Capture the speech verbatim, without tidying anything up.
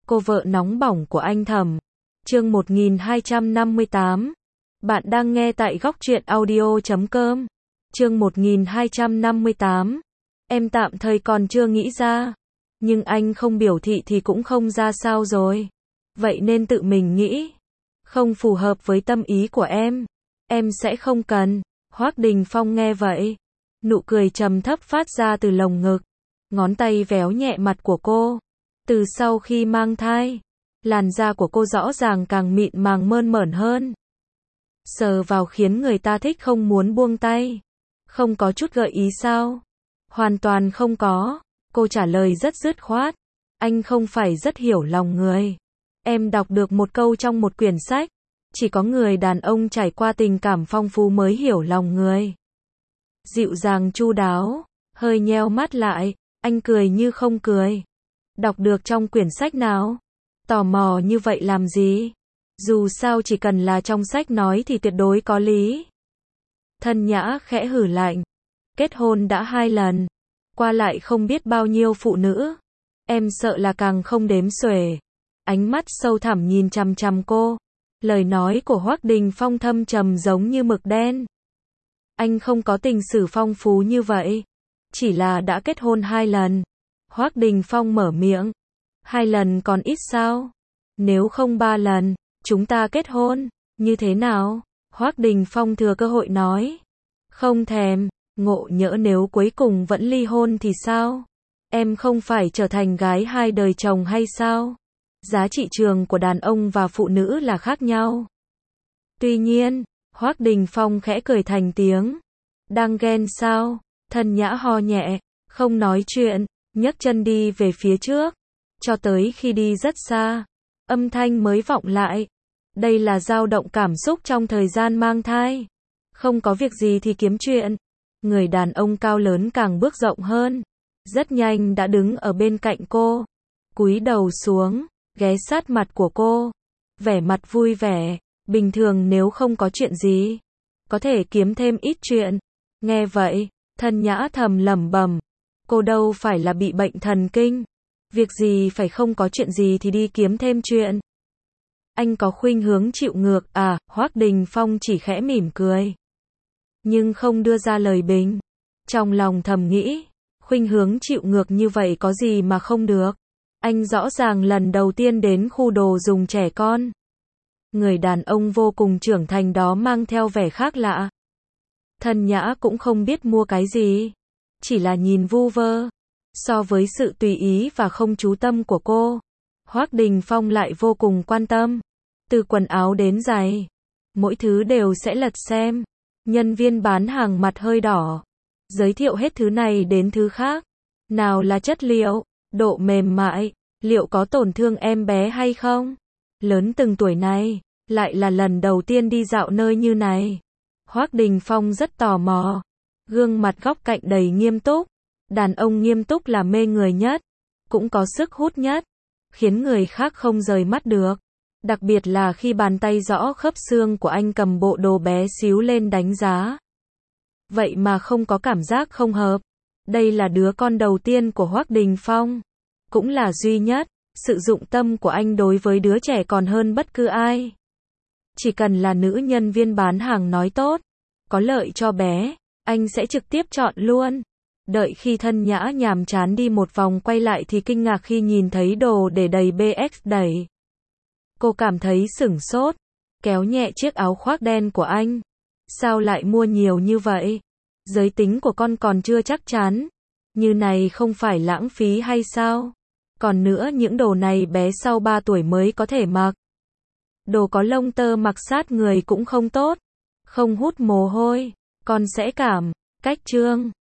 Cô vợ nóng bỏng của anh Thẩm. Chương một nghìn hai trăm năm mươi tám. Bạn đang nghe tại góc truyện audio chấm com. Chương một nghìn hai trăm năm mươi tám. Em tạm thời còn chưa nghĩ ra, nhưng anh không biểu thị thì cũng không ra sao rồi. Vậy nên tự mình nghĩ, không phù hợp với tâm ý của em, em sẽ không cần. Hoắc Đình Phong nghe vậy, nụ cười trầm thấp phát ra từ lồng ngực, ngón tay véo nhẹ mặt của cô. Từ sau khi mang thai, làn da của cô rõ ràng càng mịn màng mơn mởn hơn. Sờ vào khiến người ta thích không muốn buông tay. Không có chút gợi ý sao? Hoàn toàn không có. Cô trả lời rất dứt khoát. Anh không phải rất hiểu lòng người. Em đọc được một câu trong một quyển sách. Chỉ có người đàn ông trải qua tình cảm phong phú mới hiểu lòng người. Dịu dàng chu đáo, hơi nheo mắt lại, anh cười như không cười. Đọc được trong quyển sách nào? Tò mò như vậy làm gì? Dù sao chỉ cần là trong sách nói thì tuyệt đối có lý. Thân Nhã khẽ hử lạnh. Kết hôn đã hai lần, qua lại không biết bao nhiêu phụ nữ. Em sợ là càng không đếm xuể. Ánh mắt sâu thẳm nhìn chằm chằm cô. Lời nói của Hoắc Đình Phong thâm trầm giống như mực đen. Anh không có tình sử phong phú như vậy. Chỉ là đã kết hôn hai lần. Hoắc Đình Phong mở miệng. Hai lần còn ít sao? Nếu không ba lần, chúng ta kết hôn, như thế nào? Hoắc Đình Phong thừa cơ hội nói. Không thèm, ngộ nhỡ nếu cuối cùng vẫn ly hôn thì sao? Em không phải trở thành gái hai đời chồng hay sao? Giá trị trường của đàn ông và phụ nữ là khác nhau. Tuy nhiên, Hoắc Đình Phong khẽ cười thành tiếng. Đang ghen sao? Thân Nhã ho nhẹ, không nói chuyện, nhấc chân đi về phía trước. Cho tới khi đi rất xa, âm thanh mới vọng lại. Đây là dao động cảm xúc trong thời gian mang thai. Không có việc gì thì kiếm chuyện. Người đàn ông cao lớn càng bước rộng hơn. Rất nhanh đã đứng ở bên cạnh cô. Cúi đầu xuống, ghé sát mặt của cô. Vẻ mặt vui vẻ. Bình thường nếu không có chuyện gì, có thể kiếm thêm ít chuyện. Nghe vậy, Thân Nhã thầm lẩm bẩm. Cô đâu phải là bị bệnh thần kinh. Việc gì phải không có chuyện gì thì đi kiếm thêm chuyện. Anh có khuynh hướng chịu ngược à? Hoắc Đình Phong chỉ khẽ mỉm cười, nhưng không đưa ra lời bình. Trong lòng thầm nghĩ, khuynh hướng chịu ngược như vậy có gì mà không được. Anh rõ ràng lần đầu tiên đến khu đồ dùng trẻ con. Người đàn ông vô cùng trưởng thành đó mang theo vẻ khác lạ. Thân Nhã cũng không biết mua cái gì, chỉ là nhìn vu vơ. So với sự tùy ý và không chú tâm của cô, Hoắc Đình Phong lại vô cùng quan tâm. Từ quần áo đến giày, mỗi thứ đều sẽ lật xem. Nhân viên bán hàng mặt hơi đỏ, giới thiệu hết thứ này đến thứ khác. Nào là chất liệu, độ mềm mại, liệu có tổn thương em bé hay không? Lớn từng tuổi này, lại là lần đầu tiên đi dạo nơi như này. Hoắc Đình Phong rất tò mò. Gương mặt góc cạnh đầy nghiêm túc. Đàn ông nghiêm túc là mê người nhất, cũng có sức hút nhất, khiến người khác không rời mắt được. Đặc biệt là khi bàn tay rõ khớp xương của anh cầm bộ đồ bé xíu lên đánh giá. Vậy mà không có cảm giác không hợp. Đây là đứa con đầu tiên của Hoắc Đình Phong, cũng là duy nhất. Sự dụng tâm của anh đối với đứa trẻ còn hơn bất cứ ai. Chỉ cần là nữ nhân viên bán hàng nói tốt, có lợi cho bé, anh sẽ trực tiếp chọn luôn. Đợi khi Thân Nhã nhàm chán đi một vòng quay lại thì kinh ngạc khi nhìn thấy đồ để đầy bê ích đẩy. Cô cảm thấy sửng sốt, kéo nhẹ chiếc áo khoác đen của anh. Sao lại mua nhiều như vậy? Giới tính của con còn chưa chắc chắn. Như này không phải lãng phí hay sao? Còn nữa, những đồ này bé sau ba tuổi mới có thể mặc. Đồ có lông tơ mặc sát người cũng không tốt, không hút mồ hôi, con sẽ cảm cách trương.